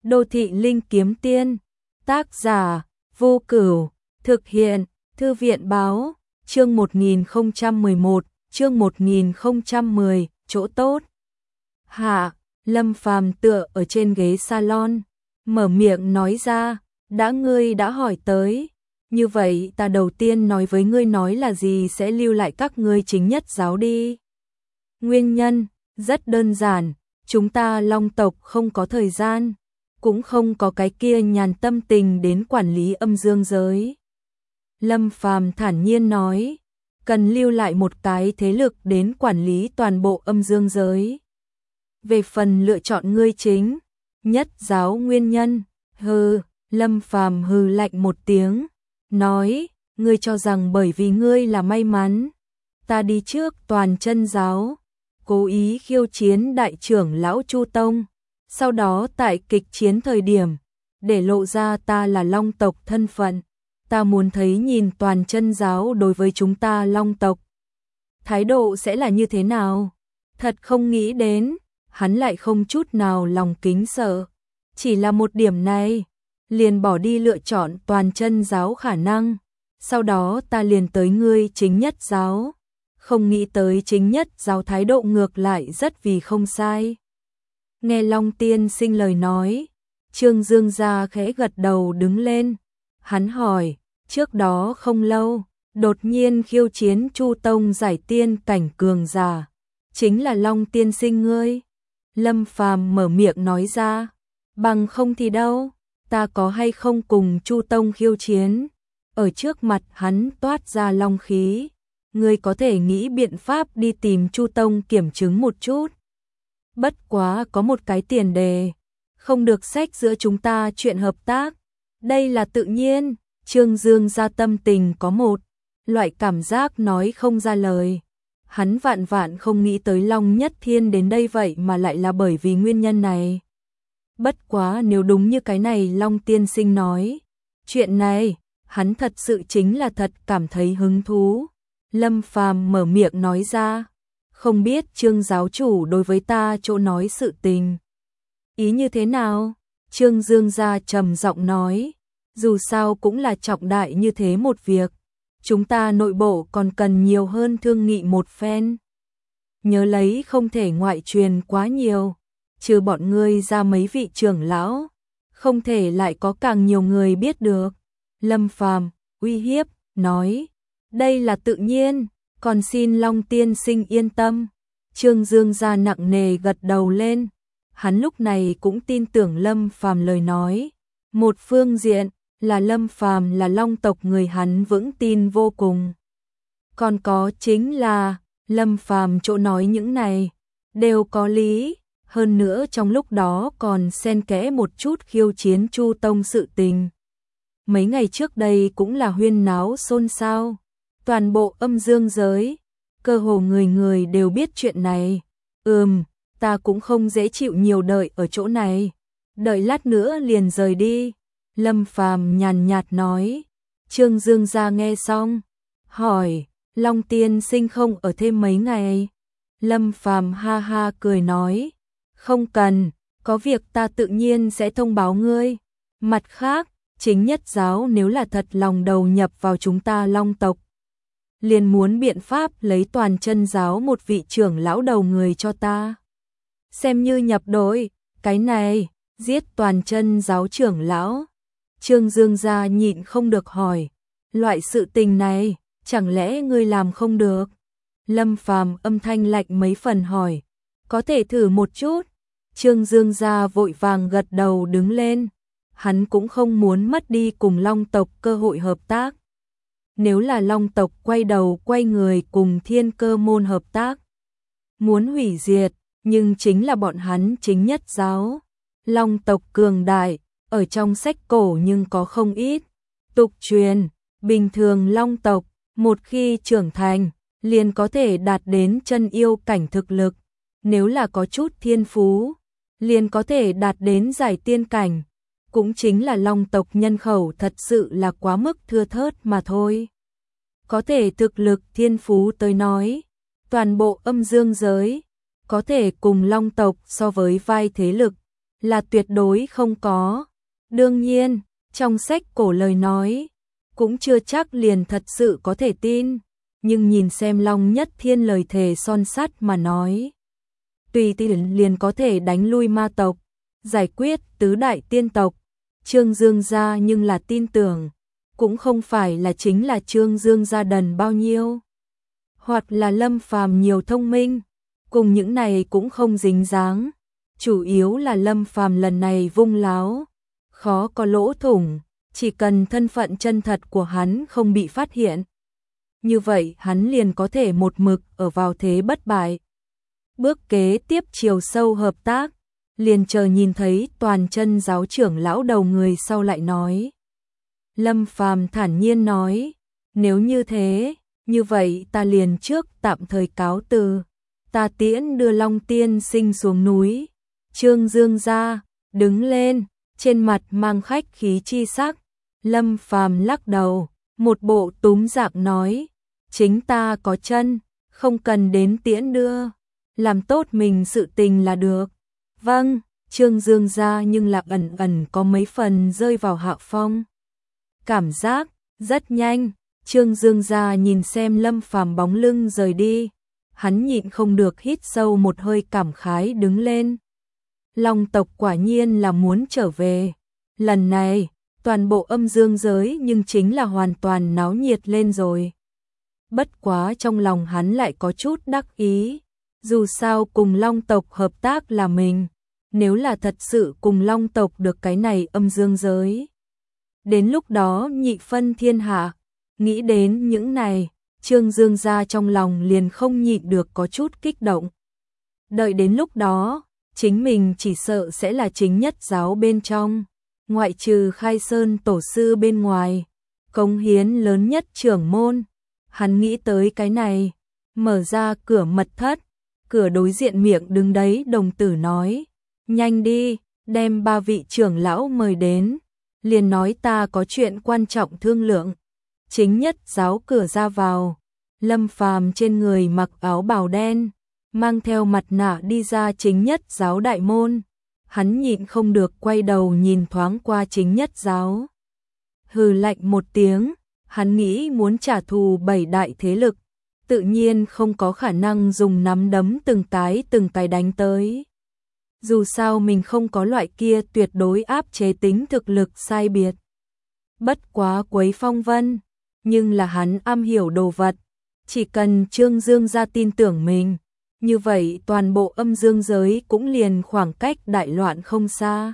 Đô thị linh kiếm tiên. Tác giả Vô Cửu. Thực hiện Thư viện báo. Chương 1011, chương 1010, chỗ tốt. Hạ, Lâm Phàm tựa ở trên ghế salon, mở miệng nói ra, ngươi đã hỏi tới, như vậy ta đầu tiên nói với ngươi nói là gì sẽ lưu lại các ngươi chính nhất giáo đi. Nguyên nhân, rất đơn giản, chúng ta Long tộc không có thời gian, cũng không có cái kia nhàn tâm tình đến quản lý âm dương giới. Lâm Phàm thản nhiên nói, cần lưu lại một cái thế lực đến quản lý toàn bộ âm dương giới. Về phần lựa chọn ngươi chính nhất giáo nguyên nhân, Lâm Phàm hừ lạnh một tiếng, nói, ngươi cho rằng bởi vì ngươi là may mắn, ta đi trước toàn chân giáo, cố ý khiêu chiến đại trưởng lão Chu Tông, sau đó tại kịch chiến thời điểm, để lộ ra ta là Long tộc thân phận, ta muốn thấy nhìn toàn chân giáo đối với chúng ta Long tộc. Thái độ sẽ là như thế nào? Thật không nghĩ đến, hắn lại không chút nào lòng kính sợ, chỉ là một điểm này, liền bỏ đi lựa chọn toàn chân giáo khả năng, sau đó ta liền tới ngươi chính nhất giáo, không nghĩ tới chính nhất giáo thái độ ngược lại rất vì không sai. Nghe Long tiên sinh lời nói, Trương Dương gia khẽ gật đầu đứng lên, hắn hỏi, trước đó không lâu, đột nhiên khiêu chiến Chu Tông giải tiên cảnh cường giả, chính là Long tiên sinh ngươi. Lâm Phàm mở miệng nói ra, bằng không thì đâu, ta có hay không cùng Chu Tông khiêu chiến. Ở trước mặt hắn toát ra long khí, ngươi có thể nghĩ biện pháp đi tìm Chu Tông kiểm chứng một chút. Bất quá có một cái tiền đề, không được xách giữa chúng ta chuyện hợp tác. Đây là tự nhiên, Trương Dương gia tâm tình có một loại cảm giác nói không ra lời. Hắn vạn vạn không nghĩ tới Long Nhất Thiên đến đây vậy mà lại là bởi vì nguyên nhân này. Bất quá nếu đúng như cái này Long tiên sinh nói, chuyện này, hắn thật sự chính là thật cảm thấy hứng thú. Lâm Phàm mở miệng nói ra, không biết Trương giáo chủ đối với ta chỗ nói sự tình. Ý như thế nào? Trương Dương gia trầm giọng nói, dù sao cũng là trọng đại như thế một việc. Chúng ta nội bộ còn cần nhiều hơn thương nghị một phen. Nhớ lấy không thể ngoại truyền quá nhiều, trừ bọn ngươi ra mấy vị trưởng lão, không thể lại có càng nhiều người biết được. Lâm Phàm uy hiếp, nói, đây là tự nhiên, còn xin Long tiên sinh yên tâm. Trương Dương gia nặng nề gật đầu lên, hắn lúc này cũng tin tưởng Lâm Phàm lời nói. Một phương diện, là Lâm Phàm là Long tộc người hắn vững tin vô cùng. Còn có chính là, Lâm Phàm chỗ nói những này, đều có lý, hơn nữa trong lúc đó còn xen kẽ một chút khiêu chiến Chu Tông sự tình. Mấy ngày trước đây cũng là huyên náo xôn xao, toàn bộ âm dương giới, cơ hồ người người đều biết chuyện này. Ta cũng không dễ chịu nhiều đợi ở chỗ này, đợi lát nữa liền rời đi. Lâm Phàm nhàn nhạt nói. Trương Dương gia nghe xong, hỏi, Long tiên sinh không ở thêm mấy ngày? Lâm Phàm ha ha cười nói, không cần, có việc ta tự nhiên sẽ thông báo ngươi. Mặt khác, chính nhất giáo nếu là thật lòng đầu nhập vào chúng ta Long tộc, liền muốn biện pháp lấy toàn chân giáo một vị trưởng lão đầu người cho ta. Xem như nhập đội, cái này, giết toàn chân giáo trưởng lão. Trương Dương gia nhịn không được hỏi, loại sự tình này, chẳng lẽ ngươi làm không được? Lâm Phàm âm thanh lạnh mấy phần hỏi, có thể thử một chút. Trương Dương gia vội vàng gật đầu đứng lên, hắn cũng không muốn mất đi cùng Long tộc cơ hội hợp tác. Nếu là Long tộc quay đầu quay người cùng Thiên Cơ môn hợp tác, muốn hủy diệt, nhưng chính là bọn hắn chính nhất giáo. Long tộc cường đại, ở trong sách cổ nhưng có không ít. Tục truyền, bình thường Long tộc, một khi trưởng thành, liền có thể đạt đến chân yêu cảnh thực lực. Nếu là có chút thiên phú, liền có thể đạt đến giải tiên cảnh. Cũng chính là Long tộc nhân khẩu thật sự là quá mức thưa thớt mà thôi. Có thể thực lực thiên phú tới nói, toàn bộ âm dương giới, có thể cùng Long tộc so với vai thế lực, là tuyệt đối không có. Đương nhiên, trong sách cổ lời nói, cũng chưa chắc liền thật sự có thể tin, nhưng nhìn xem Long Nhất Thiên lời thề son sắt mà nói. Tùy tiện liền có thể đánh lui ma tộc, giải quyết tứ đại tiên tộc. Trương Dương gia nhưng là tin tưởng, cũng không phải là chính là Trương Dương gia đần bao nhiêu, hoặc là Lâm Phàm nhiều thông minh, cùng những này cũng không dính dáng, chủ yếu là Lâm Phàm lần này vung láo, khó có lỗ thủng, chỉ cần thân phận chân thật của hắn không bị phát hiện. Như vậy hắn liền có thể một mực ở vào thế bất bại. Bước kế tiếp chiều sâu hợp tác, liền chờ nhìn thấy toàn chân giáo trưởng lão đầu người sau lại nói. Lâm Phàm thản nhiên nói, nếu như thế, như vậy ta liền trước tạm thời cáo từ, ta tiễn đưa Long Tiên Sinh xuống núi. Trương Dương gia đứng lên, trên mặt mang khách khí chi sắc. Lâm Phàm lắc đầu, một bộ túm dạng nói, chính ta có chân, không cần đến tiễn đưa, làm tốt mình sự tình là được. Vâng, Trương Dương gia nhưng là ẩn ẩn có mấy phần rơi vào hạ phong. Cảm giác rất nhanh, Trương Dương gia nhìn xem Lâm Phàm bóng lưng rời đi, hắn nhịn không được hít sâu một hơi cảm khái đứng lên. Long tộc quả nhiên là muốn trở về. Lần này, toàn bộ âm dương giới nhưng chính là hoàn toàn náo nhiệt lên rồi. Bất quá trong lòng hắn lại có chút đắc ý, dù sao cùng Long tộc hợp tác là mình, nếu là thật sự cùng Long tộc được cái này âm dương giới. Đến lúc đó nhị phân thiên hạ, nghĩ đến những này, Trương Dương gia trong lòng liền không nhịn được có chút kích động. Đợi đến lúc đó, chính mình chỉ sợ sẽ là chính nhất giáo bên trong, ngoại trừ Khai Sơn tổ sư bên ngoài, cống hiến lớn nhất trưởng môn. Hắn nghĩ tới cái này, mở ra cửa mật thất, cửa đối diện miệng đứng đấy đồng tử nói, nhanh đi, đem 3 vị trưởng lão mời đến, liền nói ta có chuyện quan trọng thương lượng. Chính nhất giáo cửa ra vào, Lâm Phàm trên người mặc áo bào đen, mang theo mặt nạ đi ra chính nhất giáo đại môn. Hắn nhịn không được quay đầu nhìn thoáng qua chính nhất giáo. Hừ lạnh một tiếng, hắn nghĩ muốn trả thù 7 đại thế lực, tự nhiên không có khả năng dùng nắm đấm từng cái đánh tới. Dù sao mình không có loại kia tuyệt đối áp chế tính thực lực sai biệt. Bất quá quấy phong vân, nhưng là hắn am hiểu đồ vật, chỉ cần Trương Dương gia tin tưởng mình, như vậy toàn bộ âm dương giới cũng liền khoảng cách đại loạn không xa.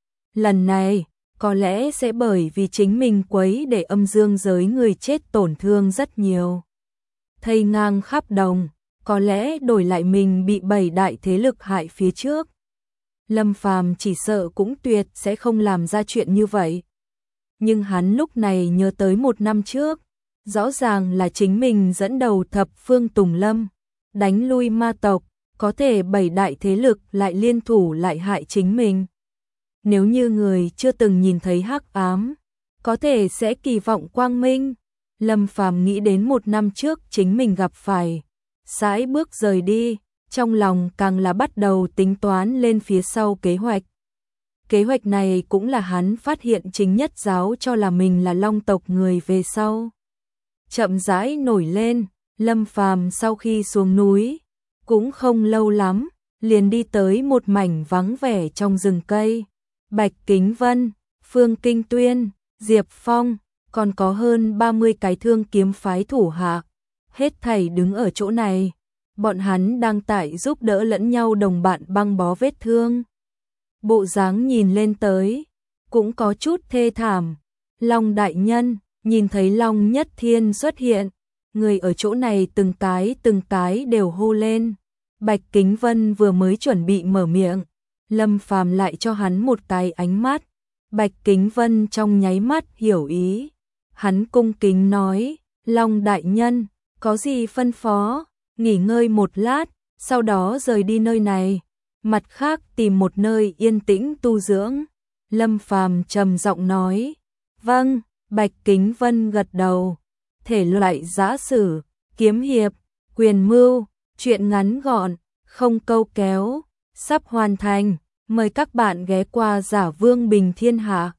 Lần này, có lẽ sẽ bởi vì chính mình quấy để âm dương giới người chết tổn thương rất nhiều. Thây ngang khắp đồng, có lẽ đổi lại mình bị 7 đại thế lực hại phía trước. Lâm Phàm chỉ sợ cũng tuyệt sẽ không làm ra chuyện như vậy. Nhưng hắn lúc này nhớ tới 1 năm trước, rõ ràng là chính mình dẫn đầu thập phương Tùng Lâm, đánh lui ma tộc, có thể 7 đại thế lực lại liên thủ lại hại chính mình. Nếu như người chưa từng nhìn thấy hắc ám, có thể sẽ kỳ vọng quang minh. Lâm Phàm nghĩ đến 1 năm trước chính mình gặp phải, sải bước rời đi, trong lòng càng là bắt đầu tính toán lên phía sau kế hoạch. Kế hoạch này cũng là hắn phát hiện chính nhất giáo cho là mình là Long tộc người về sau. Chậm rãi nổi lên, Lâm Phàm sau khi xuống núi, cũng không lâu lắm, liền đi tới một mảnh vắng vẻ trong rừng cây. Bạch Kính Vân, Phương Kinh Tuyên, Diệp Phong, còn có hơn 30 cái thương kiếm phái thủ hạ, hết thảy đứng ở chỗ này. Bọn hắn đang tại giúp đỡ lẫn nhau đồng bạn băng bó vết thương. Bộ dáng nhìn lên tới, cũng có chút thê thảm. Long đại nhân, nhìn thấy Long Nhất Thiên xuất hiện, người ở chỗ này từng cái đều hô lên. Bạch Kính Vân vừa mới chuẩn bị mở miệng, Lâm Phàm lại cho hắn một cái ánh mắt. Bạch Kính Vân trong nháy mắt hiểu ý. Hắn cung kính nói, Long đại nhân, có gì phân phó, nghỉ ngơi một lát, sau đó rời đi nơi này, mặt khác tìm một nơi yên tĩnh tu dưỡng. Lâm Phàm trầm giọng nói, vâng. Bạch Kính Vân gật đầu. Thể loại giã sử, kiếm hiệp, quyền mưu, chuyện ngắn gọn, không câu kéo, sắp hoàn thành. Mời các bạn ghé qua Giả Vương Bình Thiên Hạ.